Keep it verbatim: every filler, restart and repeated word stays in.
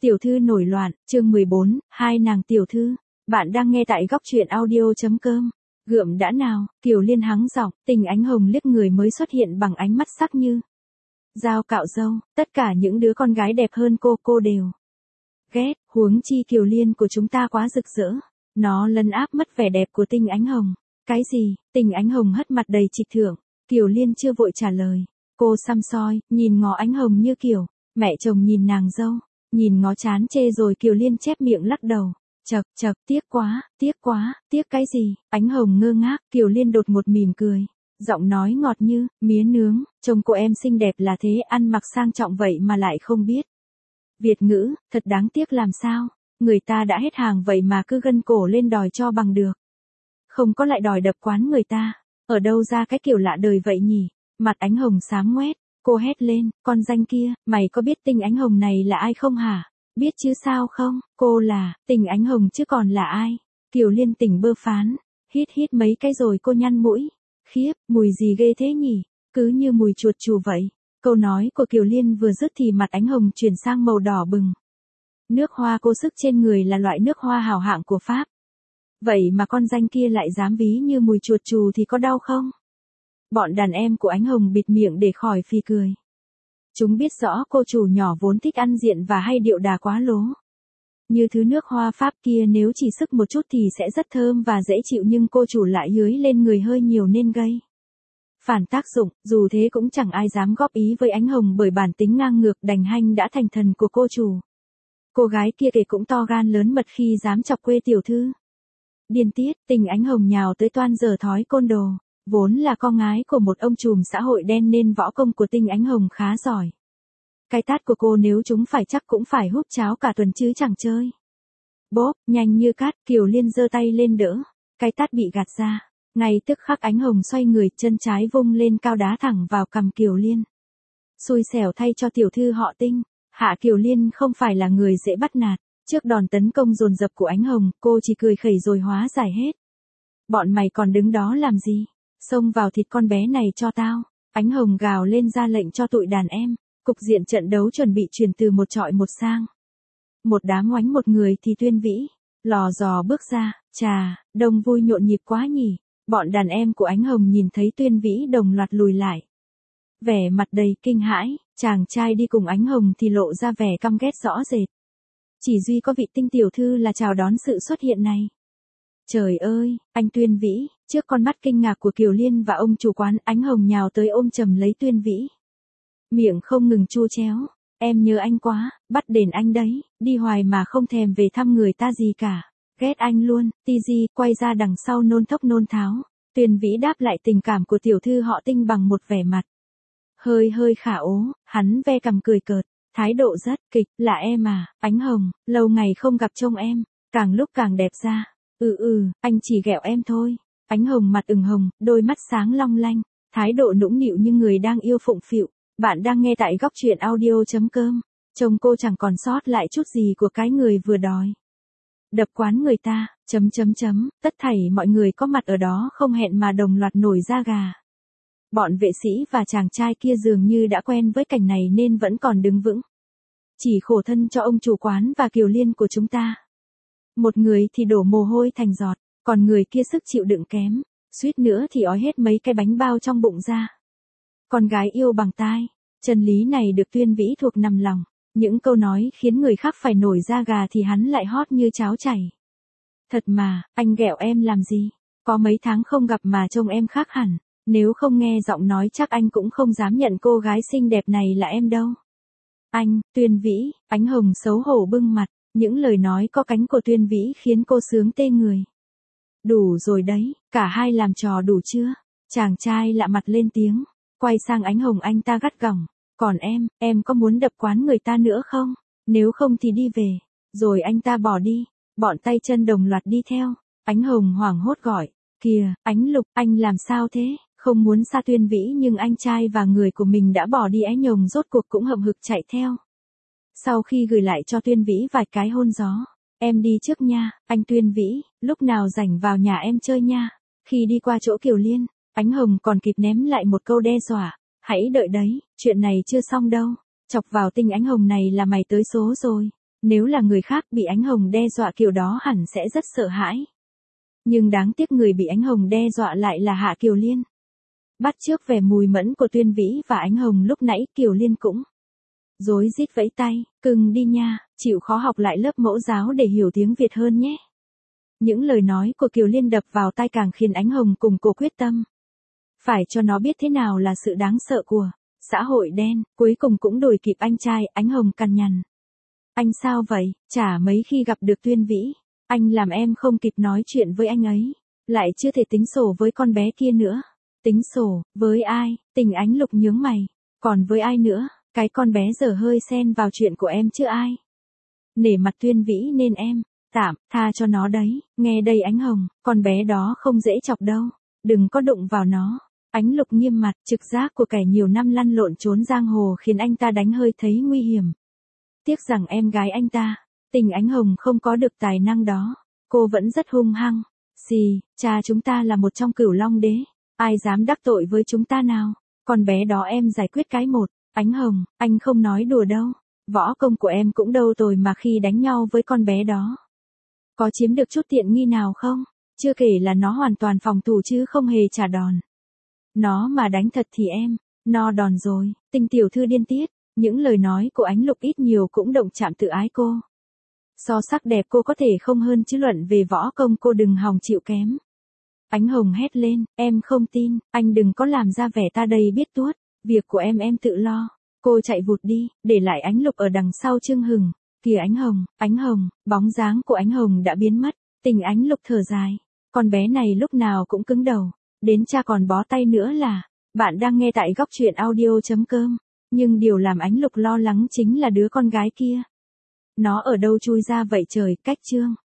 Tiểu thư nổi loạn, chương mười bốn, hai nàng tiểu thư. Bạn đang nghe tại góc truyện audio.com. Gượm đã nào, Kiều Liên hắng giọng, Tình Ánh Hồng liếc người mới xuất hiện bằng ánh mắt sắc như dao cạo râu, tất cả những đứa con gái đẹp hơn cô cô đều ghét, huống chi Kiều Liên của chúng ta quá rực rỡ. Nó lấn áp mất vẻ đẹp của Tình Ánh Hồng. Cái gì? Tình Ánh Hồng hất mặt đầy trịch thượng. Kiều Liên chưa vội trả lời. Cô xăm soi, nhìn ngó Ánh Hồng như kiểu, mẹ chồng nhìn nàng dâu. Nhìn ngó chán chê rồi Kiều Liên chép miệng lắc đầu. Chật, chật, tiếc quá, tiếc quá, tiếc cái gì? Ánh Hồng ngơ ngác, Kiều Liên đột ngột mỉm cười. Giọng nói ngọt như, mía nướng, trông cô em xinh đẹp là thế, ăn mặc sang trọng vậy mà lại không biết Việt ngữ, thật đáng tiếc làm sao? Người ta đã hết hàng vậy mà cứ gân cổ lên đòi cho bằng được. Không có lại đòi đập quán người ta. Ở đâu ra cái kiểu lạ đời vậy nhỉ? Mặt Ánh Hồng xám ngoét. Cô hét lên, con danh kia, mày có biết Tình Ánh Hồng này là ai không hả? Biết chứ sao không? Cô là, Tình Ánh Hồng chứ còn là ai? Kiều Liên tỉnh bơ phán. Hít hít mấy cái rồi cô nhăn mũi. Khiếp, mùi gì ghê thế nhỉ? Cứ như mùi chuột chù vậy. Câu nói của Kiều Liên vừa dứt thì mặt Ánh Hồng chuyển sang màu đỏ bừng. Nước hoa cô sức trên người là loại nước hoa hảo hạng của Pháp. Vậy mà con danh kia lại dám ví như mùi chuột chù thì có đau không? Bọn đàn em của Ánh Hồng bịt miệng để khỏi phì cười. Chúng biết rõ cô chủ nhỏ vốn thích ăn diện và hay điệu đà quá lố. Như thứ nước hoa Pháp kia nếu chỉ sức một chút thì sẽ rất thơm và dễ chịu, nhưng cô chủ lại hưới lên người hơi nhiều nên gây phản tác dụng. Dù thế cũng chẳng ai dám góp ý với Ánh Hồng bởi bản tính ngang ngược đành hanh đã thành thần của cô chủ. Cô gái kia kể cũng to gan lớn mật khi dám chọc quê tiểu thư. Điên tiết, Tình Ánh Hồng nhào tới toan giở thói côn đồ. Vốn là con gái của một ông trùm xã hội đen nên võ công của Tình Ánh Hồng khá giỏi. Cái tát của cô nếu chúng phải chắc cũng phải húp cháo cả tuần chứ chẳng chơi. Bốp, nhanh như cát, Kiều Liên giơ tay lên đỡ. Cái tát bị gạt ra. Ngay tức khắc Ánh Hồng xoay người, chân trái vung lên cao đá thẳng vào cằm Kiều Liên. Xui xẻo thay cho tiểu thư họ Tinh. Hạ Kiều Liên không phải là người dễ bắt nạt. Trước đòn tấn công dồn dập của Ánh Hồng, cô chỉ cười khẩy rồi hóa giải hết. Bọn mày còn đứng đó làm gì? Xông vào thịt con bé này cho tao. Ánh Hồng gào lên ra lệnh cho tụi đàn em. Cục diện trận đấu chuẩn bị chuyển từ một trọi một sang một đám oánh một người thì Tuyên Vĩ lò dò bước ra. Chà, đông vui nhộn nhịp quá nhỉ. Bọn đàn em của Ánh Hồng nhìn thấy Tuyên Vĩ đồng loạt lùi lại. Vẻ mặt đầy kinh hãi. Chàng trai đi cùng Ánh Hồng thì lộ ra vẻ căm ghét rõ rệt. Chỉ duy có vị Tinh tiểu thư là chào đón sự xuất hiện này. Trời ơi, anh Tuyên Vĩ. Trước con mắt kinh ngạc của Kiều Liên và ông chủ quán, Ánh Hồng nhào tới ôm chầm lấy Tuyên Vĩ. Miệng không ngừng chu chéo. Em nhớ anh quá, bắt đền anh đấy, đi hoài mà không thèm về thăm người ta gì cả. Ghét anh luôn, ti di, quay ra đằng sau nôn thốc nôn tháo. Tuyên Vĩ đáp lại tình cảm của tiểu thư họ Tinh bằng một vẻ mặt hơi hơi khả ố, hắn ve cằm cười cợt, thái độ rất kịch, là em à, Ánh Hồng, lâu ngày không gặp trông em, càng lúc càng đẹp ra. Ừ ừ, anh chỉ ghẹo em thôi. Ánh Hồng mặt ửng hồng, đôi mắt sáng long lanh, thái độ nũng nịu như người đang yêu phụng phịu. Bạn đang nghe tại góc truyện audio.com. Trông cô chẳng còn sót lại chút gì của cái người vừa đòi đập quán người ta, chấm chấm chấm, tất thảy mọi người có mặt ở đó không hẹn mà đồng loạt nổi da gà. Bọn vệ sĩ và chàng trai kia dường như đã quen với cảnh này nên vẫn còn đứng vững. Chỉ khổ thân cho ông chủ quán và Kiều Liên của chúng ta. Một người thì đổ mồ hôi thành giọt, còn người kia sức chịu đựng kém, suýt nữa thì ói hết mấy cái bánh bao trong bụng ra. Con gái yêu bằng tai, chân lý này được Tuyên Vĩ thuộc nằm lòng. Những câu nói khiến người khác phải nổi da gà thì hắn lại hót như cháo chảy. Thật mà, anh ghẹo em làm gì? Có mấy tháng không gặp mà trông em khác hẳn. Nếu không nghe giọng nói chắc anh cũng không dám nhận cô gái xinh đẹp này là em đâu. Anh, Tuyên Vĩ, Ánh Hồng xấu hổ bưng mặt. Những lời nói có cánh của Tuyên Vĩ khiến cô sướng tê người. Đủ rồi đấy, cả hai làm trò đủ chưa? Chàng trai lạ mặt lên tiếng. Quay sang Ánh Hồng anh ta gắt gỏng. Còn em, em có muốn đập quán người ta nữa không? Nếu không thì đi về. Rồi anh ta bỏ đi. Bọn tay chân đồng loạt đi theo. Ánh Hồng hoảng hốt gọi. Kìa, Ánh Lục, anh làm sao thế? Không muốn xa Tuyên Vĩ nhưng anh trai và người của mình đã bỏ đi, é nhồng rốt cuộc cũng hậm hực chạy theo. Sau khi gửi lại cho Tuyên Vĩ vài cái hôn gió. Em đi trước nha, anh Tuyên Vĩ, lúc nào rảnh vào nhà em chơi nha. Khi đi qua chỗ Kiều Liên, Ánh Hồng còn kịp ném lại một câu đe dọa. Hãy đợi đấy, chuyện này chưa xong đâu. Chọc vào Tình Ánh Hồng này là mày tới số rồi. Nếu là người khác bị Ánh Hồng đe dọa kiểu đó hẳn sẽ rất sợ hãi. Nhưng đáng tiếc người bị Ánh Hồng đe dọa lại là Hạ Kiều Liên. Bắt chước vẻ mùi mẫn của Tuyên Vĩ và Ánh Hồng lúc nãy Kiều Liên cũng rối rít vẫy tay, cưng đi nha, chịu khó học lại lớp mẫu giáo để hiểu tiếng Việt hơn nhé. Những lời nói của Kiều Liên đập vào tai càng khiến Ánh Hồng cùng cô quyết tâm. Phải cho nó biết thế nào là sự đáng sợ của xã hội đen, cuối cùng cũng đuổi kịp anh trai. Ánh Hồng cằn nhằn. Anh sao vậy, chả mấy khi gặp được Tuyên Vĩ, anh làm em không kịp nói chuyện với anh ấy, lại chưa thể tính sổ với con bé kia nữa. Tính sổ, với ai? Tình Ánh Lục nhướng mày. Còn với ai nữa? Cái con bé giờ hơi xen vào chuyện của em chứ ai. Nể mặt Tuyên Vĩ nên em tạm tha cho nó đấy. Nghe đây Ánh Hồng, con bé đó không dễ chọc đâu, đừng có đụng vào nó. Ánh Lục nghiêm mặt, trực giác của kẻ nhiều năm lăn lộn trốn giang hồ khiến anh ta đánh hơi thấy nguy hiểm. Tiếc rằng em gái anh ta, Tình Ánh Hồng không có được tài năng đó. Cô vẫn rất hung hăng. Xì, cha chúng ta là một trong Cửu Long Đế, ai dám đắc tội với chúng ta nào. Con bé đó em giải quyết cái một. Ánh Hồng, anh không nói đùa đâu. Võ công của em cũng đâu tồi mà khi đánh nhau với con bé đó. Có chiếm được chút tiện nghi nào không? Chưa kể là nó hoàn toàn phòng thủ chứ không hề trả đòn. Nó mà đánh thật thì em no đòn rồi. Tình tiểu thư điên tiết. Những lời nói của Ánh Lục ít nhiều cũng động chạm tự ái cô. So sắc đẹp cô có thể không hơn chứ luận về võ công cô đừng hòng chịu kém. Ánh Hồng hét lên, em không tin, anh đừng có làm ra vẻ ta đây biết tuốt, việc của em em tự lo. Cô chạy vụt đi, để lại Ánh Lục ở đằng sau Trương Hừng. Kìa Ánh Hồng, Ánh Hồng, bóng dáng của Ánh Hồng đã biến mất. Tình Ánh Lục thở dài, con bé này lúc nào cũng cứng đầu, đến cha còn bó tay nữa là. Bạn đang nghe tại góc truyện audio chấm com. Nhưng điều làm Ánh Lục lo lắng chính là đứa con gái kia. Nó ở đâu chui ra vậy trời, cách Trương